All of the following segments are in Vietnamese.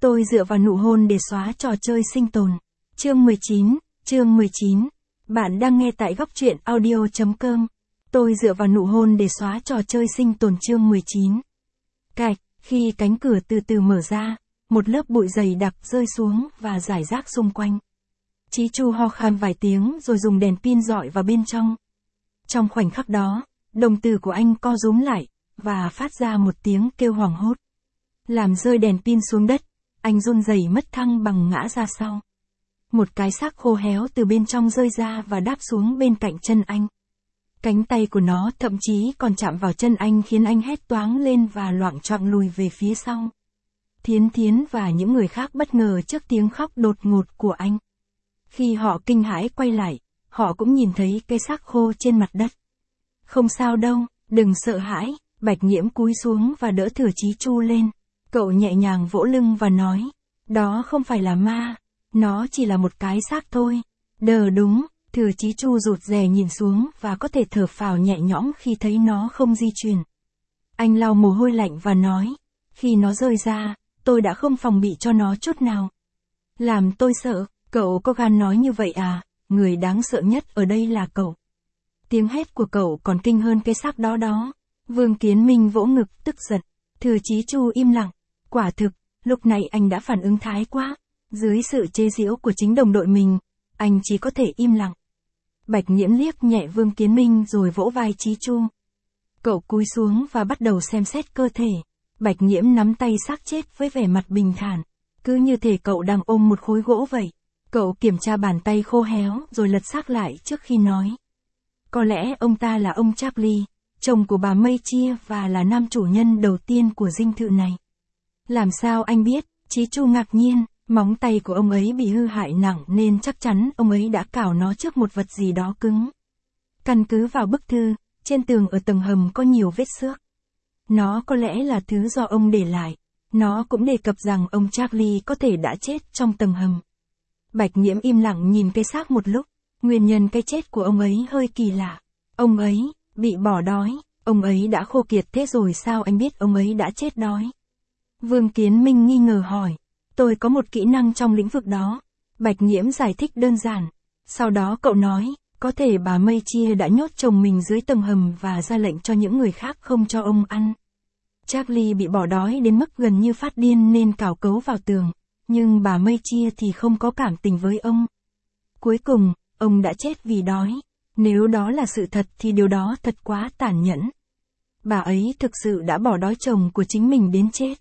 Tôi dựa vào nụ hôn để xóa trò chơi sinh tồn. Chương 19. Bạn đang nghe tại góc truyện audio.com. Tôi dựa vào nụ hôn để xóa trò chơi sinh tồn chương 19. Cạch, khi cánh cửa từ từ mở ra, một lớp bụi dày đặc rơi xuống và rải rác xung quanh. Chí Chu ho khan vài tiếng rồi dùng đèn pin dọi vào bên trong. Trong khoảnh khắc đó, đồng tử của anh co rúm lại, và phát ra một tiếng kêu hoảng hốt. Làm rơi đèn pin xuống đất, anh run rẩy mất thăng bằng ngã ra sau. Một cái xác khô héo từ bên trong rơi ra và đáp xuống bên cạnh chân anh. Cánh tay của nó thậm chí còn chạm vào chân anh khiến anh hét toáng lên và loạng choạng lùi về phía sau. Thiến và những người khác bất ngờ trước tiếng khóc đột ngột của anh. Khi họ kinh hãi quay lại, họ cũng nhìn thấy cái xác khô trên mặt đất. Không sao đâu, đừng sợ hãi, Bạch Nhiễm cúi xuống và đỡ Thừa Chí Chu lên. Cậu nhẹ nhàng vỗ lưng và nói, đó không phải là ma, nó chỉ là một cái xác thôi. Đúng, Thừa Chí Chu rụt rè nhìn xuống và có thể thở phào nhẹ nhõm khi thấy nó không di chuyển. Anh lau mồ hôi lạnh và nói, khi nó rơi ra, tôi đã không phòng bị cho nó chút nào. Làm tôi sợ, cậu có gan nói như vậy à, người đáng sợ nhất ở đây là cậu. Tiếng hét của cậu còn kinh hơn cái xác đó. Vương Kiến Minh vỗ ngực tức giận. Thừa Chí Chu im lặng. Quả thực, lúc này anh đã phản ứng thái quá. Dưới sự chế giễu của chính đồng đội mình, anh chỉ có thể im lặng. Bạch Nhiễm liếc nhẹ Vương Kiến Minh rồi vỗ vai Chí Chu. Cậu cúi xuống và bắt đầu xem xét cơ thể. Bạch Nhiễm nắm tay xác chết với vẻ mặt bình thản. Cứ như thể cậu đang ôm một khối gỗ vậy. Cậu kiểm tra bàn tay khô héo rồi lật xác lại trước khi nói. Có lẽ ông ta là ông Charlie, chồng của bà Mây Chia và là nam chủ nhân đầu tiên của dinh thự này. Làm sao anh biết? Chí Chu ngạc nhiên, móng tay của ông ấy bị hư hại nặng nên chắc chắn ông ấy đã cào nó trước một vật gì đó cứng. Căn cứ vào bức thư, trên tường ở tầng hầm có nhiều vết xước. Nó có lẽ là thứ do ông để lại. Nó cũng đề cập rằng ông Charlie có thể đã chết trong tầng hầm. Bạch Nhiễm im lặng nhìn cái xác một lúc. Nguyên nhân cái chết của ông ấy hơi kỳ lạ. Ông ấy bị bỏ đói. Ông ấy đã khô kiệt thế rồi sao anh biết ông ấy đã chết đói? Vương Kiến Minh nghi ngờ hỏi. Tôi có một kỹ năng trong lĩnh vực đó. Bạch Nhiễm giải thích đơn giản. Sau đó cậu nói, có thể bà Mây Chia đã nhốt chồng mình dưới tầng hầm và ra lệnh cho những người khác không cho ông ăn. Charlie bị bỏ đói đến mức gần như phát điên nên cào cấu vào tường. Nhưng bà Mây Chia thì không có cảm tình với ông. Cuối cùng, ông đã chết vì đói. Nếu đó là sự thật thì điều đó thật quá tàn nhẫn. Bà ấy thực sự đã bỏ đói chồng của chính mình đến chết.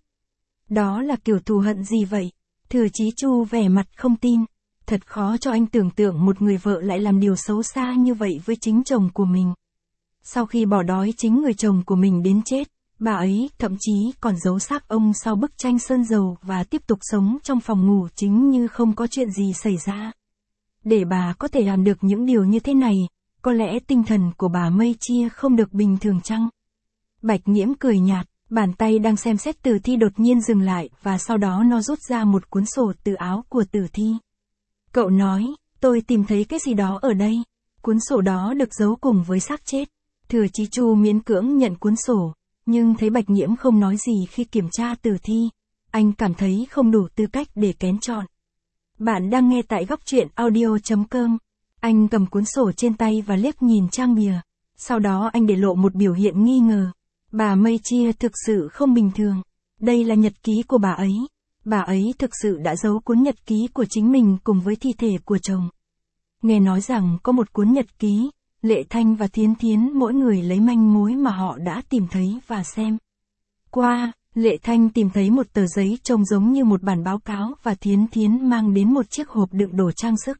Đó là kiểu thù hận gì vậy? Thừa Chí Chu vẻ mặt không tin. Thật khó cho anh tưởng tượng một người vợ lại làm điều xấu xa như vậy với chính chồng của mình. Sau khi bỏ đói chính người chồng của mình đến chết, bà ấy thậm chí còn giấu xác ông sau bức tranh sơn dầu và tiếp tục sống trong phòng ngủ chính như không có chuyện gì xảy ra. Để bà có thể làm được những điều như thế này, có lẽ tinh thần của bà Mây Chia không được bình thường chăng? Bạch Nhiễm cười nhạt, bàn tay đang xem xét tử thi đột nhiên dừng lại và sau đó nó rút ra một cuốn sổ từ áo của tử thi. Cậu nói, tôi tìm thấy cái gì đó ở đây. Cuốn sổ đó được giấu cùng với xác chết. Thừa Chí Chu miễn cưỡng nhận cuốn sổ, nhưng thấy Bạch Nhiễm không nói gì khi kiểm tra tử thi. Anh cảm thấy không đủ tư cách để kén chọn. Bạn đang nghe tại góc truyện audio.com. Anh cầm cuốn sổ trên tay và liếc nhìn trang bìa. Sau đó anh để lộ một biểu hiện nghi ngờ. Bà Mây Chia thực sự không bình thường. Đây là nhật ký của bà ấy. Bà ấy thực sự đã giấu cuốn nhật ký của chính mình cùng với thi thể của chồng. Nghe nói rằng có một cuốn nhật ký, Lệ Thanh và Thiến mỗi người lấy manh mối mà họ đã tìm thấy và xem qua. Lệ Thanh tìm thấy một tờ giấy trông giống như một bản báo cáo và Thiến mang đến một chiếc hộp đựng đồ trang sức.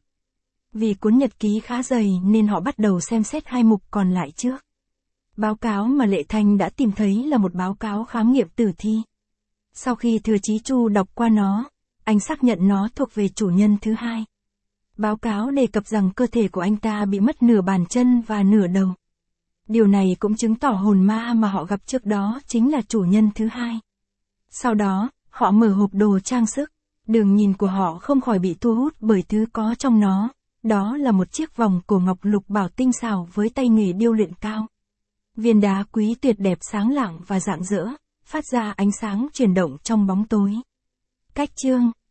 Vì cuốn nhật ký khá dày nên họ bắt đầu xem xét hai mục còn lại trước. Báo cáo mà Lệ Thanh đã tìm thấy là một báo cáo khám nghiệm tử thi. Sau khi Thừa Chí Chu đọc qua nó, anh xác nhận nó thuộc về chủ nhân thứ hai. Báo cáo đề cập rằng cơ thể của anh ta bị mất nửa bàn chân và nửa đầu. Điều này cũng chứng tỏ hồn ma mà họ gặp trước đó chính là chủ nhân thứ hai. Sau đó, họ mở hộp đồ trang sức. Đường nhìn của họ không khỏi bị thu hút bởi thứ có trong nó. Đó là một chiếc vòng cổ ngọc lục bảo tinh xảo với tay nghề điêu luyện cao. Viên đá quý tuyệt đẹp sáng lạng và rạng rỡ, phát ra ánh sáng chuyển động trong bóng tối. Cách chương